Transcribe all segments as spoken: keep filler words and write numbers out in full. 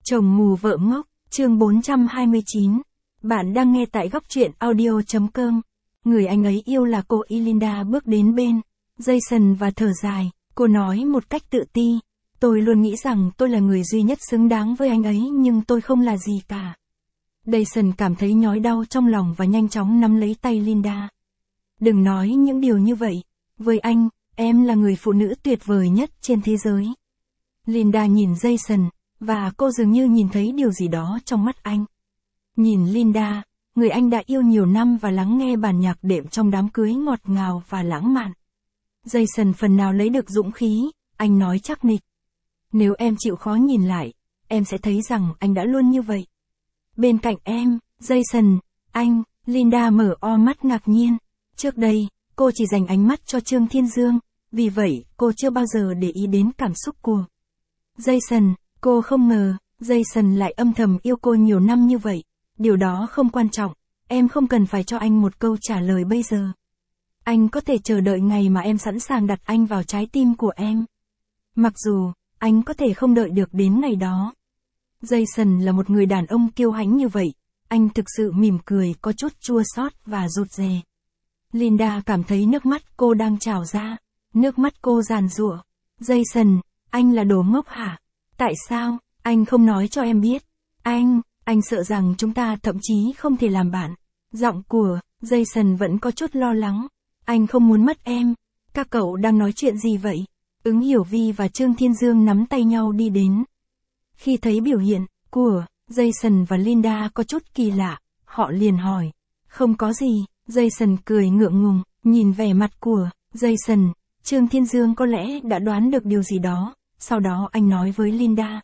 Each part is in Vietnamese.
Chồng mù vợ ngốc, chương bốn trăm hai mươi chín. Bạn đang nghe tại góc truyện audio chấm com. Người anh ấy yêu là cô Linda bước đến bên Jason và thở dài. Cô nói một cách tự ti. Tôi luôn nghĩ rằng tôi là người duy nhất xứng đáng với anh ấy nhưng tôi không là gì cả. Jason cảm thấy nhói đau trong lòng và nhanh chóng nắm lấy tay Linda. Đừng nói những điều như vậy. Với anh, em là người phụ nữ tuyệt vời nhất trên thế giới. Linda nhìn Jason, và cô dường như nhìn thấy điều gì đó trong mắt anh. Nhìn Linda, người anh đã yêu nhiều năm và lắng nghe bản nhạc đệm trong đám cưới ngọt ngào và lãng mạn. Jason phần nào lấy được dũng khí, anh nói chắc nịch. Nếu em chịu khó nhìn lại, em sẽ thấy rằng anh đã luôn như vậy. Bên cạnh em, Jason, anh, Linda mở o mắt ngạc nhiên. Trước đây, cô chỉ dành ánh mắt cho Trương Thiên Dương, vì vậy cô chưa bao giờ để ý đến cảm xúc của Jason. Cô không ngờ, Jason lại âm thầm yêu cô nhiều năm như vậy. Điều đó không quan trọng, em không cần phải cho anh một câu trả lời bây giờ. Anh có thể chờ đợi ngày mà em sẵn sàng đặt anh vào trái tim của em. Mặc dù, anh có thể không đợi được đến ngày đó. Jason là một người đàn ông kiêu hãnh như vậy, anh thực sự mỉm cười có chút chua xót và rụt rè. Linda cảm thấy nước mắt cô đang trào ra, nước mắt cô giàn giụa. Jason, anh là đồ ngốc hả? Tại sao, anh không nói cho em biết? Anh, anh sợ rằng chúng ta thậm chí không thể làm bạn. Giọng của Jason vẫn có chút lo lắng. Anh không muốn mất em. Các cậu đang nói chuyện gì vậy? Ứng Hiểu Vi và Trương Thiên Dương nắm tay nhau đi đến. Khi thấy biểu hiện của Jason và Linda có chút kỳ lạ, họ liền hỏi. Không có gì, Jason cười ngượng ngùng, nhìn vẻ mặt của Jason. Trương Thiên Dương có lẽ đã đoán được điều gì đó. Sau đó anh nói với Linda.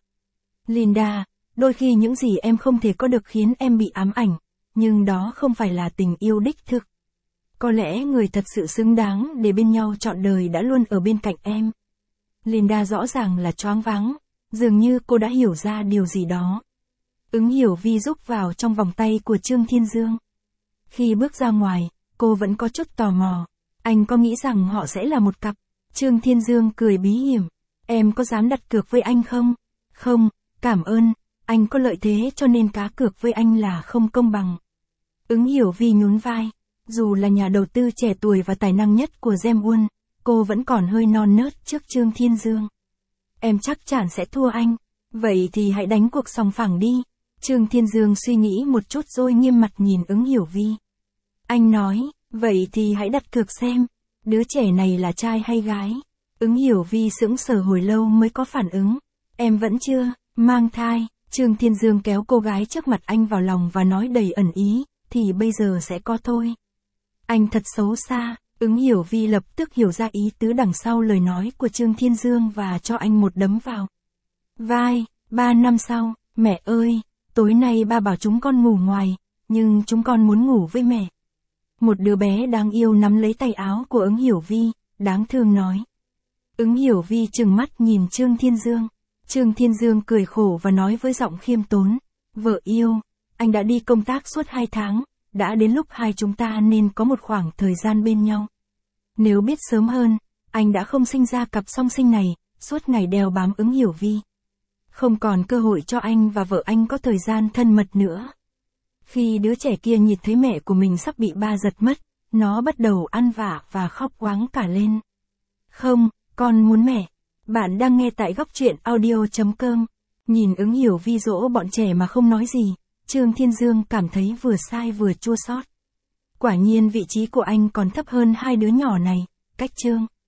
Linda, đôi khi những gì em không thể có được khiến em bị ám ảnh, nhưng đó không phải là tình yêu đích thực. Có lẽ người thật sự xứng đáng để bên nhau trọn đời đã luôn ở bên cạnh em. Linda rõ ràng là choáng váng, dường như cô đã hiểu ra điều gì đó. Ứng Hiểu Vi rúc vào trong vòng tay của Trương Thiên Dương. Khi bước ra ngoài, cô vẫn có chút tò mò. Anh có nghĩ rằng họ sẽ là một cặp? Trương Thiên Dương cười bí hiểm. Em có dám đặt cược với anh không? Không, cảm ơn, anh có lợi thế cho nên cá cược với anh là không công bằng. Ứng Hiểu Vi nhún vai. Dù là nhà đầu tư trẻ tuổi và tài năng nhất của Gemwon, cô vẫn còn hơi non nớt trước Trương Thiên Dương. Em chắc chắn sẽ thua anh. Vậy thì hãy đánh cuộc sòng phẳng đi. Trương Thiên Dương suy nghĩ một chút rồi nghiêm mặt nhìn Ứng Hiểu Vi. Anh nói, vậy thì hãy đặt cược xem, đứa trẻ này là trai hay gái? Ứng Hiểu Vi sững sờ hồi lâu mới có phản ứng. Em vẫn chưa mang thai. Trương Thiên Dương kéo cô gái trước mặt anh vào lòng và nói đầy ẩn ý, thì bây giờ sẽ có thôi. Anh thật xấu xa. Ứng Hiểu Vi lập tức hiểu ra ý tứ đằng sau lời nói của Trương Thiên Dương và cho anh một đấm vào vai. Ba năm sau, mẹ ơi, tối nay ba bảo chúng con ngủ ngoài, nhưng chúng con muốn ngủ với mẹ. Một đứa bé đáng yêu nắm lấy tay áo của Ứng Hiểu Vi, đáng thương nói. Ứng Hiểu Vi trừng mắt nhìn Trương Thiên Dương. Trương Thiên Dương cười khổ và nói với giọng khiêm tốn. Vợ yêu, anh đã đi công tác suốt hai tháng, đã đến lúc hai chúng ta nên có một khoảng thời gian bên nhau. Nếu biết sớm hơn, anh đã không sinh ra cặp song sinh này, suốt ngày đeo bám Ứng Hiểu Vi. Không còn cơ hội cho anh và vợ anh có thời gian thân mật nữa. Khi đứa trẻ kia nhìn thấy mẹ của mình sắp bị ba giật mất, nó bắt đầu ăn vạ và khóc oáng cả lên. Không, con muốn mẹ. Bạn đang nghe tại góc truyện audio chấm com. Nhìn Ứng Hiểu Vi dỗ bọn trẻ mà không nói gì, Trương Thiên Dương cảm thấy vừa sai vừa chua xót. Quả nhiên vị trí của anh còn thấp hơn hai đứa nhỏ này, cách Trương